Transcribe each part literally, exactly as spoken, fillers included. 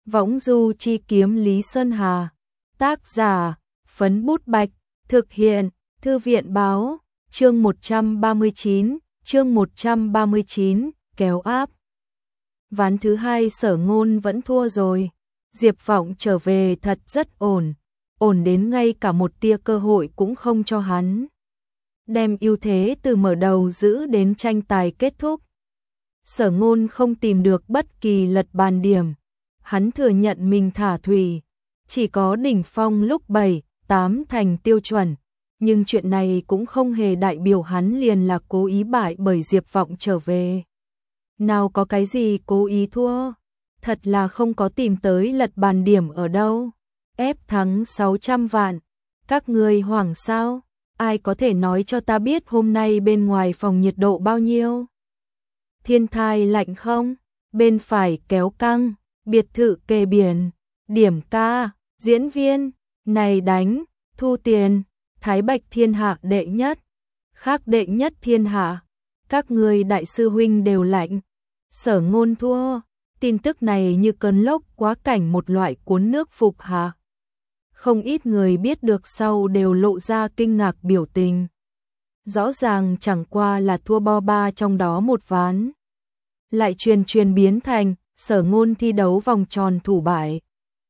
Võng du chi kiếm Lý Sơn Hà. Tác giả, Phấn Bút Bạch. Thực hiện, Thư viện báo. Chương một trăm ba mươi chín, chương một trăm ba mươi chín, kéo áp. Ván thứ hai Sở Ngôn vẫn thua rồi. Diệp Vọng trở về thật rất ổn, ổn đến ngay cả một tia cơ hội cũng không cho hắn. Đem ưu thế từ mở đầu giữ đến tranh tài kết thúc. Sở Ngôn không tìm được bất kỳ lật bàn điểm. Hắn thừa nhận mình thả thủy, chỉ có đỉnh phong lúc bảy, tám thành tiêu chuẩn. Nhưng chuyện này cũng không hề đại biểu hắn liền là cố ý bại bởi Diệp Vọng trở về. Nào có cái gì cố ý thua, thật là không có tìm tới lật bàn điểm ở đâu. Ép thắng sáu trăm vạn, các ngươi hoảng sao? Ai có thể nói cho ta biết hôm nay bên ngoài phòng nhiệt độ bao nhiêu? Thiên thai lạnh không? Bên phải kéo căng, biệt thự kề biển, điểm ca, diễn viên, này đánh, thu tiền, Thái Bạch thiên hạ đệ nhất, khác đệ nhất thiên hạ, các ngươi đại sư huynh đều lạnh. Sở Ngôn thua, tin tức này như cơn lốc quá cảnh một loại cuốn nước phục hạ. Không ít người biết được sau đều lộ ra kinh ngạc biểu tình. Rõ ràng chẳng qua là thua bo ba trong đó một ván. Lại truyền truyền biến thành Sở Ngôn thi đấu vòng tròn thủ bại.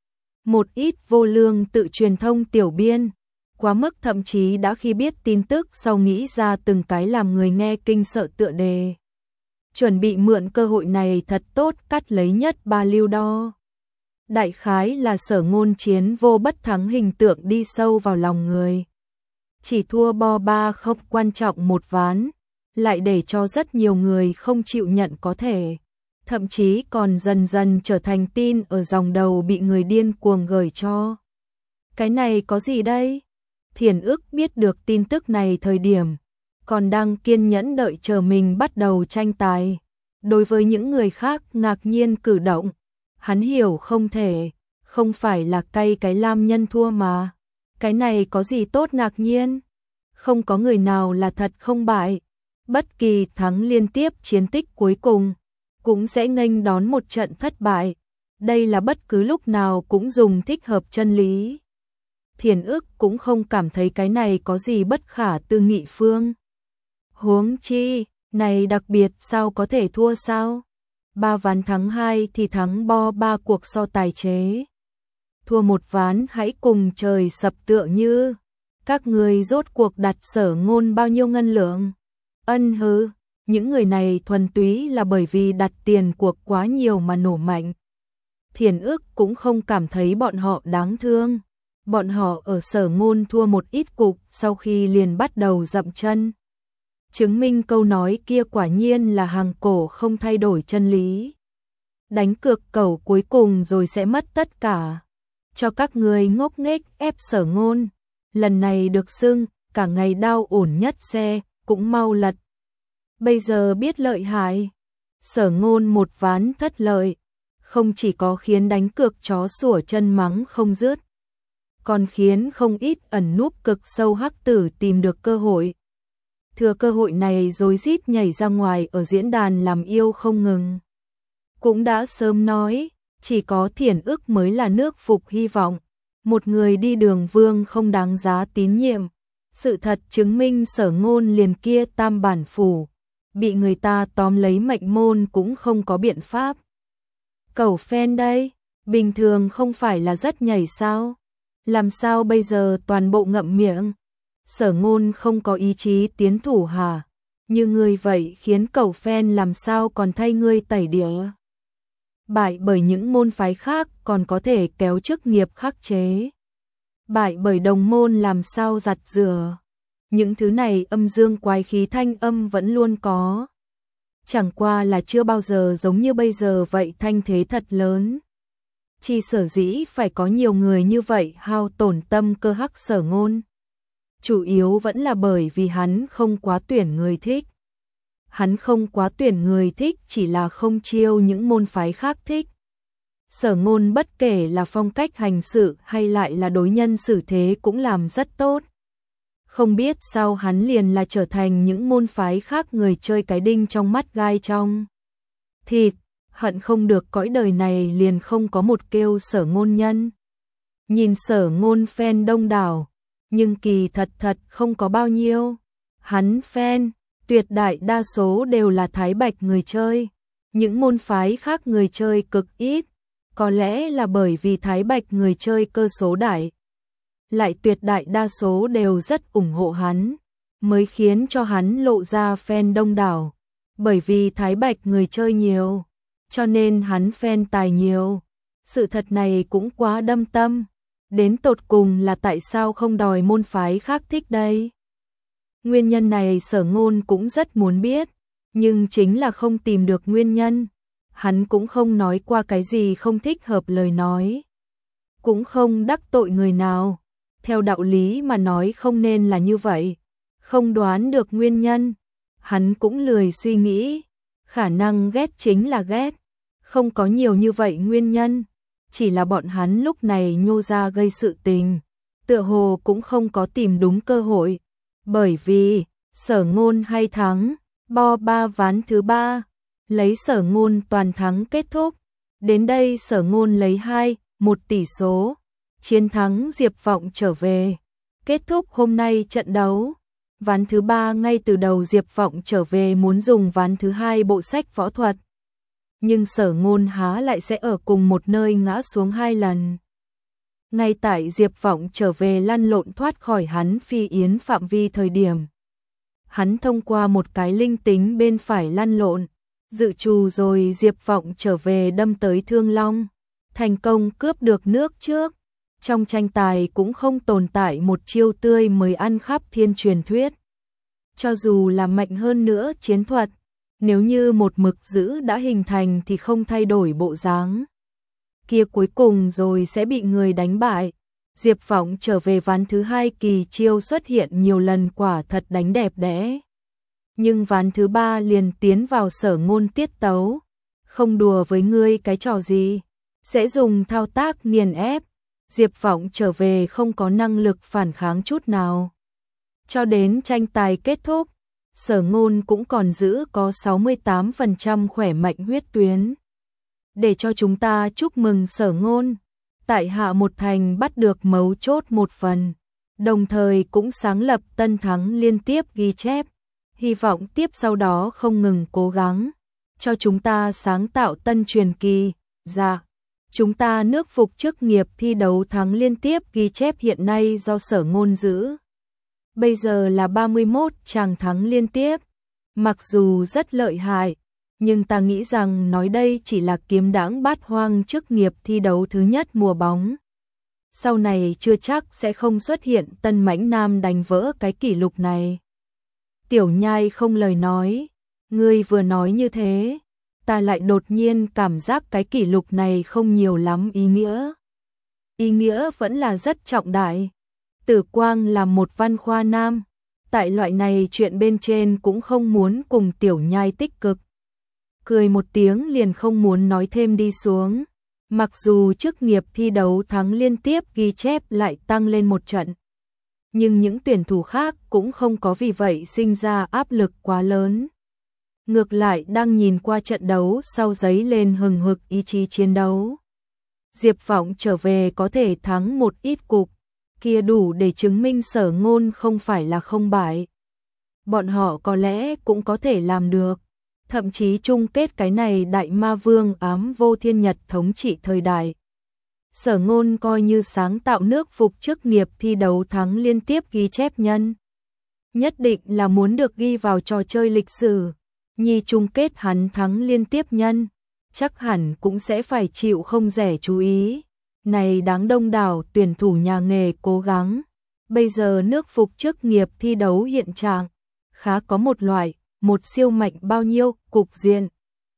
Một ít vô lương tự truyền thông tiểu biên, quá mức thậm chí đã khi biết tin tức sau nghĩ ra từng cái làm người nghe kinh sợ tựa đề. Chuẩn bị mượn cơ hội này thật tốt cắt lấy nhất ba lưu đo. Đại khái là Sở Ngôn chiến vô bất thắng hình tượng đi sâu vào lòng người. Chỉ thua bo ba không quan trọng một ván, lại để cho rất nhiều người không chịu nhận có thể. Thậm chí còn dần dần trở thành tin ở dòng đầu bị người điên cuồng gửi cho. Cái này có gì đây? Thiền Ức biết được tin tức này thời điểm, còn đang kiên nhẫn đợi chờ mình bắt đầu tranh tài. Đối với những người khác ngạc nhiên cử động, hắn hiểu không thể, không phải là cay cái Lam Nhân thua mà. Cái này có gì tốt ngạc nhiên? Không có người nào là thật không bại. Bất kỳ thắng liên tiếp chiến tích cuối cùng cũng sẽ nghênh đón một trận thất bại. Đây là bất cứ lúc nào cũng dùng thích hợp chân lý. Thiền Ức cũng không cảm thấy cái này có gì bất khả tư nghị phương. Huống chi, này đặc biệt sao có thể thua sao? Ba ván thắng hai thì thắng bo ba cuộc so tài chế. Thua một ván hãy cùng trời sập tựa như. Các người rốt cuộc đặt Sở Ngôn bao nhiêu ngân lượng? Ân hứ, những người này thuần túy là bởi vì đặt tiền cuộc quá nhiều mà nổ mạnh. Thiền Ức cũng không cảm thấy bọn họ đáng thương. Bọn họ ở Sở Ngôn thua một ít cục sau khi liền bắt đầu dậm chân. Chứng minh câu nói kia quả nhiên là hàng cổ không thay đổi chân lý. Đánh cược cẩu cuối cùng rồi sẽ mất tất cả. Cho các người ngốc nghếch ép Sở Ngôn. Lần này được xưng, cả ngày đau ổn nhất xe, cũng mau lật. Bây giờ biết lợi hại. Sở Ngôn một ván thất lợi. Không chỉ có khiến đánh cược chó sủa chân mắng không dứt, còn khiến không ít ẩn núp cực sâu hắc tử tìm được cơ hội. Thừa cơ hội này rối rít nhảy ra ngoài ở diễn đàn làm yêu không ngừng. Cũng đã sớm nói, chỉ có Thiền Ức mới là nước phục hy vọng. Một người đi đường vương không đáng giá tín nhiệm. Sự thật chứng minh Sở Ngôn liền kia tam bản phủ, bị người ta tóm lấy mệnh môn cũng không có biện pháp. Cẩu phen đây, bình thường không phải là rất nhảy sao? Làm sao bây giờ toàn bộ ngậm miệng? Sở Ngôn không có ý chí tiến thủ hả? Như ngươi vậy khiến cẩu phen làm sao còn thay ngươi tẩy đĩa? Bại bởi những môn phái khác còn có thể kéo chức nghiệp khắc chế. Bại bởi đồng môn làm sao giặt rửa? Những thứ này âm dương quái khí thanh âm vẫn luôn có. Chẳng qua là chưa bao giờ giống như bây giờ vậy thanh thế thật lớn. Chỉ sở dĩ phải có nhiều người như vậy hao tổn tâm cơ hắc Sở Ngôn. Chủ yếu vẫn là bởi vì hắn không quá tuyển người thích. Hắn không quá tuyển người thích chỉ là không chiêu những môn phái khác thích. Sở Ngôn bất kể là phong cách hành sự hay lại là đối nhân xử thế cũng làm rất tốt. Không biết sao hắn liền là trở thành những môn phái khác người chơi cái đinh trong mắt gai trong thịt. hận không được cõi đời này liền không có một kêu Sở Ngôn nhân. Nhìn Sở Ngôn fan đông đảo, nhưng kỳ thật thật không có bao nhiêu. Hắn fan, tuyệt đại đa số đều là Thái Bạch người chơi. Những môn phái khác người chơi cực ít, có lẽ là bởi vì Thái Bạch người chơi cơ số đại. Lại tuyệt đại đa số đều rất ủng hộ hắn, mới khiến cho hắn lộ ra fan đông đảo. Bởi vì Thái Bạch người chơi nhiều, cho nên hắn fan tài nhiều. Sự thật này cũng quá đâm tâm. Đến tột cùng là tại sao không đòi môn phái khác thích đây? Nguyên nhân này Sở Ngôn cũng rất muốn biết, nhưng chính là không tìm được nguyên nhân. Hắn cũng không nói qua cái gì không thích hợp lời nói, cũng không đắc tội người nào. Theo đạo lý mà nói không nên là như vậy. Không đoán được nguyên nhân, hắn cũng lười suy nghĩ. Khả năng ghét chính là ghét, không có nhiều như vậy nguyên nhân. Chỉ là bọn hắn lúc này nhô ra gây sự tình, tựa hồ cũng không có tìm đúng cơ hội. Bởi vì Sở Ngôn hay thắng, bo ba ván thứ ba, lấy Sở Ngôn toàn thắng kết thúc. Đến đây Sở Ngôn lấy hai một tỷ số, chiến thắng Diệp Vọng trở về. Kết thúc hôm nay trận đấu. Ván thứ ba ngay từ đầu Diệp Vọng trở về muốn dùng ván thứ hai bộ sách võ thuật. Nhưng Sở Ngôn há lại sẽ ở cùng một nơi ngã xuống hai lần. Ngay tại Diệp Vọng trở về lăn lộn thoát khỏi hắn phi yến phạm vi thời điểm, hắn thông qua một cái linh tính bên phải lăn lộn, dự trù rồi Diệp Vọng trở về đâm tới Thương Long, thành công cướp được nước trước. Trong tranh tài cũng không tồn tại một chiêu tươi mới ăn khắp thiên truyền thuyết. Cho dù là mạnh hơn nữa chiến thuật, nếu như một mực giữ đã hình thành thì không thay đổi bộ dáng kia cuối cùng rồi sẽ bị người đánh bại. Diệp Vọng trở về ván thứ hai kỳ chiêu xuất hiện nhiều lần quả thật đánh đẹp đẽ. Nhưng ván thứ ba liền tiến vào Sở Ngôn tiết tấu. Không đùa với ngươi cái trò gì, sẽ dùng thao tác nghiền ép. Diệp Vọng trở về không có năng lực phản kháng chút nào. Cho đến tranh tài kết thúc, Sở Ngôn cũng còn giữ có sáu mươi tám phần trăm khỏe mạnh huyết tuyến. Để cho chúng ta chúc mừng Sở Ngôn, tại hạ một thành bắt được mấu chốt một phần, đồng thời cũng sáng lập tân thắng liên tiếp ghi chép. Hy vọng tiếp sau đó không ngừng cố gắng, cho chúng ta sáng tạo tân truyền kỳ. Dạ, chúng ta nước phục chức nghiệp thi đấu thắng liên tiếp ghi chép hiện nay do Sở Ngôn giữ. Bây giờ là ba mươi mốt chàng thắng liên tiếp. Mặc dù rất lợi hại, nhưng ta nghĩ rằng nói đây chỉ là kiếm đãng bát hoang chức nghiệp thi đấu thứ nhất mùa bóng. Sau này chưa chắc sẽ không xuất hiện tân mãnh nam đánh vỡ cái kỷ lục này. Tiểu Nhai không lời nói, ngươi vừa nói như thế, ta lại đột nhiên cảm giác cái kỷ lục này không nhiều lắm ý nghĩa. Ý nghĩa vẫn là rất trọng đại. Tử Quang là một văn khoa nam, tại loại này chuyện bên trên cũng không muốn cùng Tiểu Nhai tích cực. Cười một tiếng liền không muốn nói thêm đi xuống. Mặc dù chức nghiệp thi đấu thắng liên tiếp ghi chép lại tăng lên một trận, nhưng những tuyển thủ khác cũng không có vì vậy sinh ra áp lực quá lớn. Ngược lại đang nhìn qua trận đấu sau giấy lên hừng hực ý chí chiến đấu. Diệp Vọng trở về có thể thắng một ít cục, kia đủ để chứng minh Sở Ngôn không phải là không bại. Bọn họ có lẽ cũng có thể làm được. Thậm chí chung kết cái này đại ma vương ám vô thiên nhật thống trị thời đại. Sở Ngôn coi như sáng tạo nước phục chức nghiệp thi đấu thắng liên tiếp ghi chép nhân. Nhất định là muốn được ghi vào trò chơi lịch sử. Nhi chung kết hắn thắng liên tiếp nhân, chắc hẳn cũng sẽ phải chịu không rẻ chú ý. Này đáng đông đảo tuyển thủ nhà nghề cố gắng. Bây giờ nước phục chức nghiệp thi đấu hiện trạng, khá có một loại, một siêu mạnh bao nhiêu, cục diện.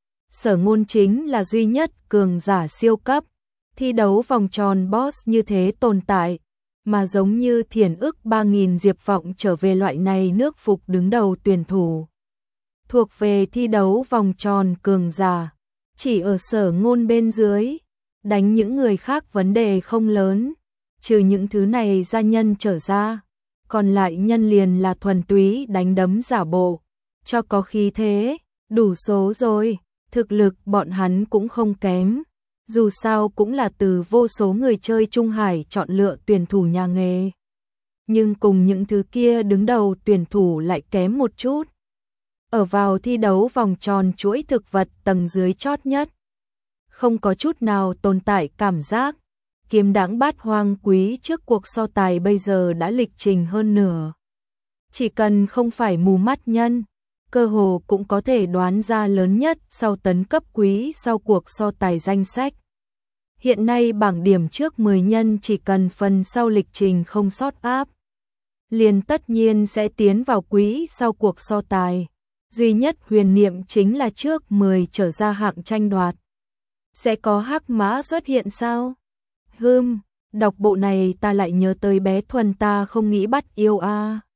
Sở Ngôn chính là duy nhất cường giả siêu cấp. Thi đấu vòng tròn boss như thế tồn tại, mà giống như Thiền ức ba nghìn Diệp Vọng trở về loại này nước phục đứng đầu tuyển thủ. Thuộc về thi đấu vòng tròn cường giả, chỉ ở Sở Ngôn bên dưới, đánh những người khác vấn đề không lớn, trừ những thứ này gia nhân trở ra, còn lại nhân liền là thuần túy đánh đấm giả bộ, cho có khí thế, đủ số rồi. Thực lực bọn hắn cũng không kém, dù sao cũng là từ vô số người chơi Trung Hải chọn lựa tuyển thủ nhà nghề. Nhưng cùng những thứ kia đứng đầu tuyển thủ lại kém một chút. Ở vào thi đấu vòng tròn chuỗi thực vật tầng dưới chót nhất. Không có chút nào tồn tại cảm giác. Kiếm đáng bát hoang quý trước cuộc so tài bây giờ đã lịch trình hơn nửa. Chỉ cần không phải mù mắt nhân, cơ hồ cũng có thể đoán ra lớn nhất sau tấn cấp quý sau cuộc so tài danh sách. Hiện nay bảng điểm trước mười nhân chỉ cần phần sau lịch trình không sót áp, liền tất nhiên sẽ tiến vào quý sau cuộc so tài. Duy nhất huyền niệm chính là trước mười trở ra hạng tranh đoạt. Sẽ có hắc mã xuất hiện sao? Hừm, đọc bộ này ta lại nhớ tới bé Thuần ta không nghĩ bắt yêu a. À.